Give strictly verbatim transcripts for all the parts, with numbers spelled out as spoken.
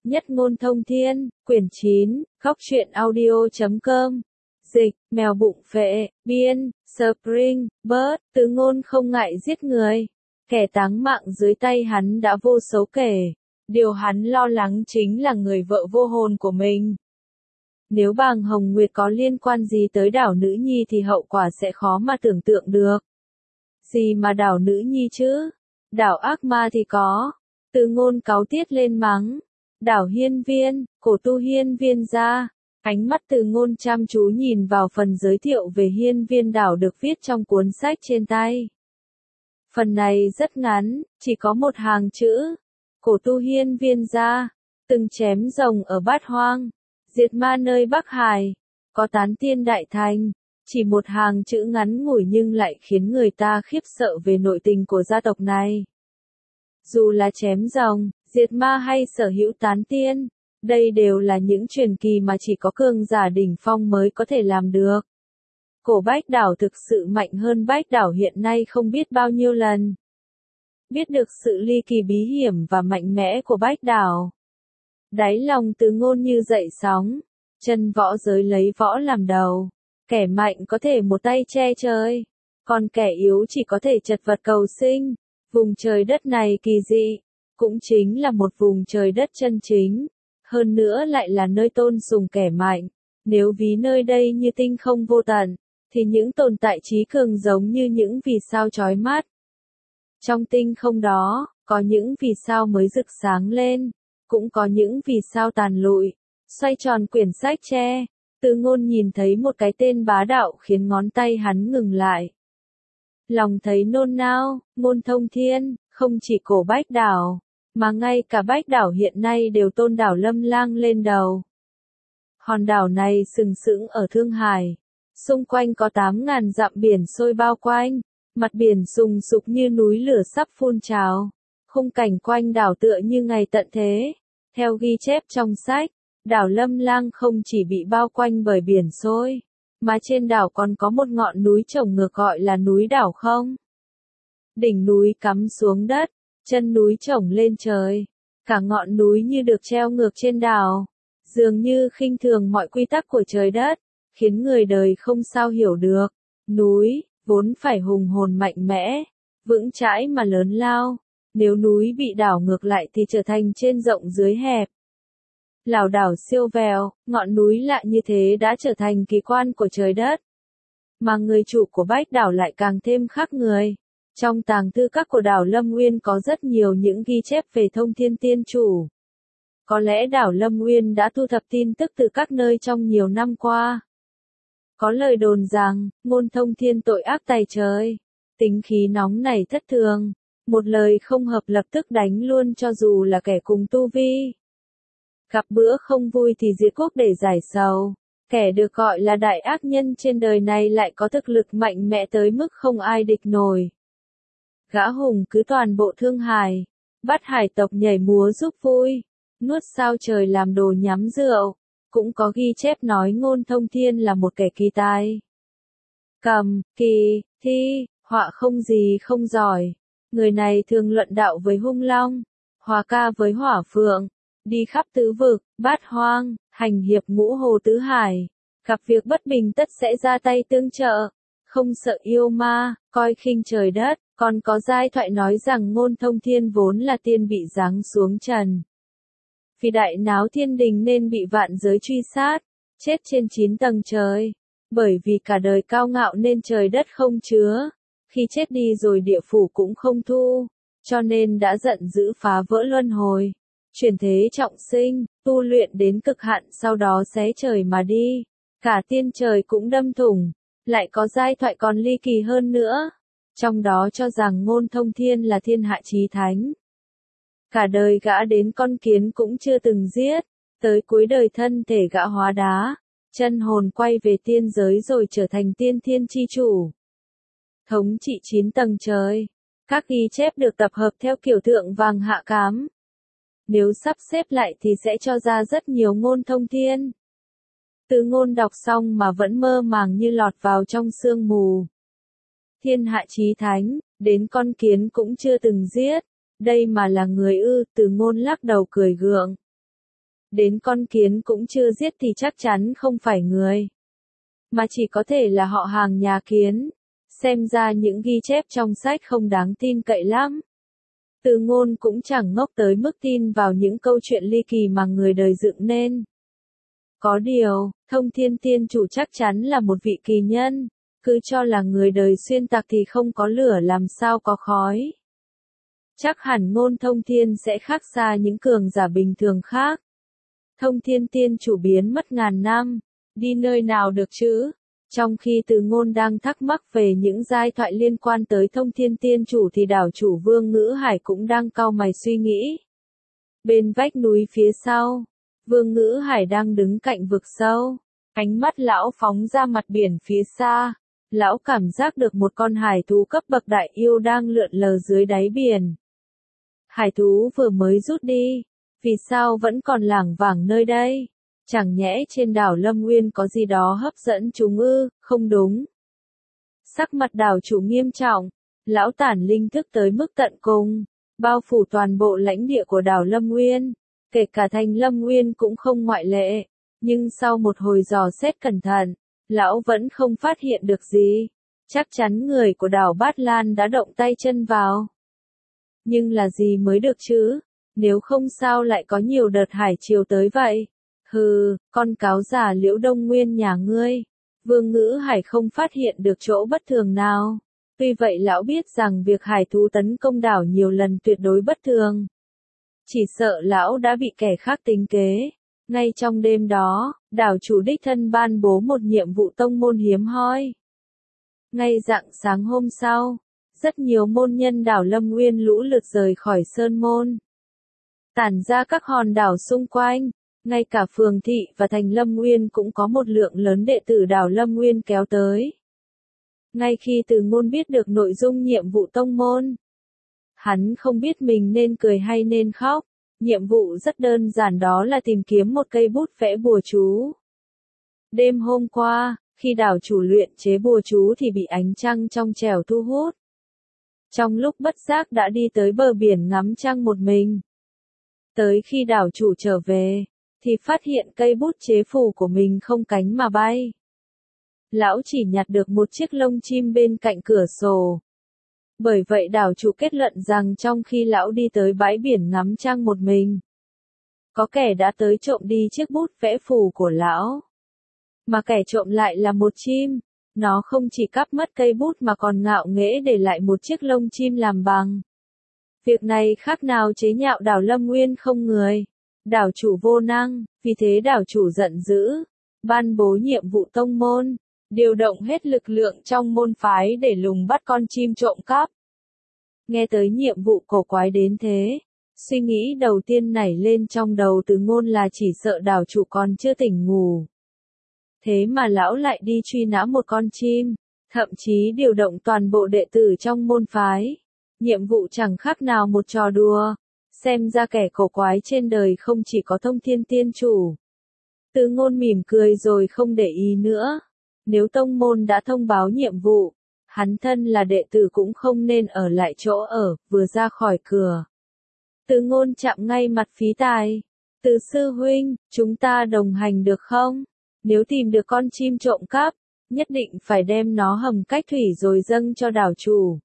Nhất ngôn thông thiên, quyển chín, góc truyện audio chấm com. Dịch, mèo bụng phệ, biên, Spring, Bird, Từ Ngôn không ngại giết người. Kẻ táng mạng dưới tay hắn đã vô số kể. Điều hắn lo lắng chính là người vợ vô hồn của mình. Nếu Bàng Hồng Nguyệt có liên quan gì tới đảo Nữ Nhi thì hậu quả sẽ khó mà tưởng tượng được. Gì mà đảo Nữ Nhi chứ? Đảo ác ma thì có. Từ Ngôn cáu tiết lên mắng. Đảo Hiên Viên, cổ tu Hiên Viên ra. Ánh mắt Từ Ngôn chăm chú nhìn vào phần giới thiệu về Hiên Viên đảo được viết trong cuốn sách trên tay. Phần này rất ngắn, chỉ có một hàng chữ. Cổ tu Hiên Viên ra, từng chém rồng ở Bát Hoang, diệt ma nơi Bắc Hải, có tán tiên đại thành. Chỉ một hàng chữ ngắn ngủi nhưng lại khiến người ta khiếp sợ về nội tình của gia tộc này. Dù là chém rồng, diệt ma hay sở hữu tán tiên, đây đều là những truyền kỳ mà chỉ có cường giả đỉnh phong mới có thể làm được. Cổ Bách Đảo thực sự mạnh hơn Bách Đảo hiện nay không biết bao nhiêu lần. Biết được sự ly kỳ bí hiểm và mạnh mẽ của Bách Đảo, đáy lòng Từ Ngôn như dậy sóng. Chân võ giới lấy võ làm đầu, kẻ mạnh có thể một tay che trời, còn kẻ yếu chỉ có thể chật vật cầu sinh. Vùng trời đất này kỳ dị, cũng chính là một vùng trời đất chân chính, hơn nữa lại là nơi tôn sùng kẻ mạnh. Nếu ví nơi đây như tinh không vô tận, thì những tồn tại trí cường giống như những vì sao chói mắt. Trong tinh không đó, có những vì sao mới rực sáng lên, cũng có những vì sao tàn lụi. Xoay tròn quyển sách tre, Từ Ngôn nhìn thấy một cái tên bá đạo khiến ngón tay hắn ngừng lại. Lòng thấy nôn nao. Ngôn thông thiên, không chỉ cổ Bách Đảo, mà ngay cả Bách Đảo hiện nay đều tôn đảo Lâm Lang lên đầu. Hòn đảo này sừng sững ở Thương Hải, xung quanh có tám ngàn dặm biển sôi bao quanh, mặt biển sùng sục như núi lửa sắp phun trào. Khung cảnh quanh đảo tựa như ngày tận thế. Theo ghi chép trong sách, đảo Lâm Lang không chỉ bị bao quanh bởi biển sôi, mà trên đảo còn có một ngọn núi trồng ngược gọi là núi Đảo Không. Đỉnh núi cắm xuống đất, chân núi trồng lên trời. Cả ngọn núi như được treo ngược trên đảo, dường như khinh thường mọi quy tắc của trời đất, khiến người đời không sao hiểu được. Núi, vốn phải hùng hồn mạnh mẽ, vững chãi mà lớn lao. Nếu núi bị đảo ngược lại thì trở thành trên rộng dưới hẹp. Lảo đảo siêu vẹo, ngọn núi lạ như thế đã trở thành kỳ quan của trời đất. Mà người chủ của Bách Đảo lại càng thêm khác người. Trong tàng thư các của đảo Lâm Nguyên có rất nhiều những ghi chép về Thông Thiên Tiên Chủ. Có lẽ đảo Lâm Nguyên đã thu thập tin tức từ các nơi trong nhiều năm qua. Có lời đồn rằng, Ngôn Thông Thiên tội ác tày trời, tính khí nóng nảy thất thường, một lời không hợp lập tức đánh luôn cho dù là kẻ cùng tu vi. Gặp bữa không vui thì diệt quốc để giải sầu. Kẻ được gọi là đại ác nhân trên đời này lại có thực lực mạnh mẽ tới mức không ai địch nổi. Gã hùng cứ toàn bộ Thương Hải, bắt hải tộc nhảy múa giúp vui, nuốt sao trời làm đồ nhắm rượu. Cũng có ghi chép nói Ngôn Thông Thiên là một kẻ kỳ tài. Cầm, kỳ, thi, họa không gì không giỏi. Người này thường luận đạo với hung long, hòa ca với hỏa phượng, đi khắp tứ vực, Bát Hoang, hành hiệp ngũ hồ tứ hải. Gặp việc bất bình tất sẽ ra tay tương trợ, không sợ yêu ma, coi khinh trời đất. Còn có giai thoại nói rằng Ngôn Thông Thiên vốn là tiên bị giáng xuống trần. Vì đại náo thiên đình nên bị vạn giới truy sát, chết trên chín tầng trời. Bởi vì cả đời cao ngạo nên trời đất không chứa, khi chết đi rồi địa phủ cũng không thu, cho nên đã giận dữ phá vỡ luân hồi, chuyển thế trọng sinh, tu luyện đến cực hạn sau đó xé trời mà đi. Cả tiên trời cũng đâm thủng. Lại có giai thoại còn ly kỳ hơn nữa, trong đó cho rằng Ngôn Thông Thiên là thiên hạ chí thánh. Cả đời gã đến con kiến cũng chưa từng giết, tới cuối đời thân thể gã hóa đá, chân hồn quay về tiên giới rồi trở thành tiên thiên chi chủ. Thống trị chín tầng trời, các ghi chép được tập hợp theo kiểu thượng vàng hạ cám. Nếu sắp xếp lại thì sẽ cho ra rất nhiều Ngôn Thông Thiên. Từ Ngôn đọc xong mà vẫn mơ màng như lọt vào trong sương mù. Thiên hạ chí thánh, đến con kiến cũng chưa từng giết. Đây mà là người ư? Từ Ngôn lắc đầu cười gượng. đến con kiến cũng chưa giết thì chắc chắn không phải người, mà chỉ có thể là họ hàng nhà kiến. Xem ra những ghi chép trong sách không đáng tin cậy lắm. Từ Ngôn cũng chẳng ngốc tới mức tin vào những câu chuyện ly kỳ mà người đời dựng nên. Có điều, Thông Thiên Tiên Chủ chắc chắn là một vị kỳ nhân, cứ cho là người đời xuyên tạc thì không có lửa làm sao có khói. Chắc hẳn Ngôn Thông Thiên sẽ khác xa những cường giả bình thường khác. Thông Thiên Tiên Chủ biến mất ngàn năm, đi nơi nào được chứ? Trong khi Từ Ngôn đang thắc mắc về những giai thoại liên quan tới Thông Thiên Tiên Chủ thì đảo chủ Vương Ngữ Hải cũng đang cau mày suy nghĩ. Bên vách núi phía sau, Vương Ngữ Hải đang đứng cạnh vực sâu, ánh mắt lão phóng ra mặt biển phía xa. Lão cảm giác được một con hải thú cấp bậc đại yêu đang lượn lờ dưới đáy biển. Hải thú vừa mới rút đi, vì sao vẫn còn lảng vảng nơi đây? Chẳng nhẽ trên đảo Lâm Nguyên có gì đó hấp dẫn chúng ư? Không đúng. Sắc mặt đảo chủ nghiêm trọng, lão tản linh thức tới mức tận cùng, bao phủ toàn bộ lãnh địa của đảo Lâm Nguyên, kể cả thành Lâm Nguyên cũng không ngoại lệ. Nhưng sau một hồi dò xét cẩn thận, lão vẫn không phát hiện được gì. Chắc chắn người của đảo Bát Lan đã động tay chân vào. Nhưng là gì mới được chứ? Nếu không sao lại có nhiều đợt hải triều tới vậy? Hừ, con cáo già Liễu Đông Nguyên nhà ngươi. Vương Ngữ Hải không phát hiện được chỗ bất thường nào. Tuy vậy lão biết rằng việc hải thú tấn công đảo nhiều lần tuyệt đối bất thường. Chỉ sợ lão đã bị kẻ khác tính kế. Ngay trong đêm đó, đảo chủ đích thân ban bố một nhiệm vụ tông môn hiếm hoi. Ngay rạng sáng hôm sau, rất nhiều môn nhân đảo Lâm Nguyên lũ lượt rời khỏi sơn môn, tản ra các hòn đảo xung quanh. Ngay cả phường thị và thành Lâm Nguyên cũng có một lượng lớn đệ tử đảo Lâm Nguyên kéo tới. Ngay khi Từ Ngôn biết được nội dung nhiệm vụ tông môn, hắn không biết mình nên cười hay nên khóc. Nhiệm vụ rất đơn giản, đó là tìm kiếm một cây bút vẽ bùa chú. Đêm hôm qua, khi đảo chủ luyện chế bùa chú thì bị ánh trăng trong trẻo thu hút. Trong lúc bất giác đã đi tới bờ biển ngắm trăng một mình. Tới khi đảo chủ trở về, thì phát hiện cây bút chế phù của mình không cánh mà bay. Lão chỉ nhặt được một chiếc lông chim bên cạnh cửa sổ. Bởi vậy đảo chủ kết luận rằng trong khi lão đi tới bãi biển ngắm trăng một mình, có kẻ đã tới trộm đi chiếc bút vẽ phù của lão. Mà kẻ trộm lại là một chim. Nó không chỉ cắp mất cây bút mà còn ngạo nghễ để lại một chiếc lông chim làm bằng. Việc này khác nào chế nhạo đảo Lâm Nguyên không người. Đảo chủ vô năng, vì thế đảo chủ giận dữ, ban bố nhiệm vụ tông môn, điều động hết lực lượng trong môn phái để lùng bắt con chim trộm cắp. Nghe tới nhiệm vụ cổ quái đến thế, suy nghĩ đầu tiên nảy lên trong đầu Từ Ngôn là chỉ sợ đảo chủ còn chưa tỉnh ngủ. Thế mà lão lại đi truy nã một con chim, thậm chí điều động toàn bộ đệ tử trong môn phái. Nhiệm vụ chẳng khác nào một trò đùa. Xem ra kẻ cổ quái trên đời không chỉ có Thông Thiên Tiên Chủ. Từ Ngôn mỉm cười rồi không để ý nữa. Nếu tông môn đã thông báo nhiệm vụ, hắn thân là đệ tử cũng không nên ở lại chỗ ở. Vừa ra khỏi cửa, Từ Ngôn chạm ngay mặt Phí Tài. Từ sư huynh, chúng ta đồng hành được không? Nếu tìm được con chim trộm cắp, nhất định phải đem nó hầm cách thủy rồi dâng cho đảo chủ.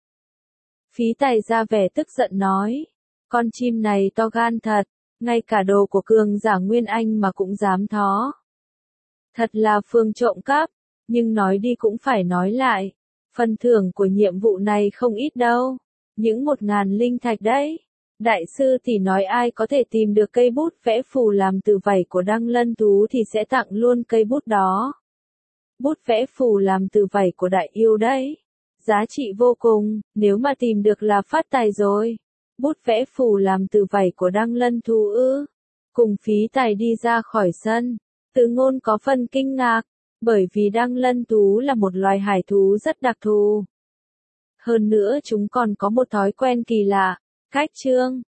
Phí Tài ra vẻ tức giận nói. Con chim này to gan thật, ngay cả đồ của cường giả Nguyên Anh mà cũng dám thó. Thật là phương trộm cắp, nhưng nói đi cũng phải nói lại. Phần thưởng của nhiệm vụ này không ít đâu, những một ngàn linh thạch đấy. Đại sư thì nói ai có thể tìm được cây bút vẽ phù làm từ vảy của Đăng Lân Thú thì sẽ tặng luôn cây bút đó. Bút vẽ phù làm từ vảy của đại yêu đấy. Giá trị vô cùng, nếu mà tìm được là phát tài rồi. Bút vẽ phù làm từ vảy của Đăng Lân Thú ư? Cùng Phí Tài đi ra khỏi sân, Từ Ngôn có phần kinh ngạc, bởi vì Đăng Lân Thú là một loài hải thú rất đặc thù. Hơn nữa chúng còn có một thói quen kỳ lạ, cách trương.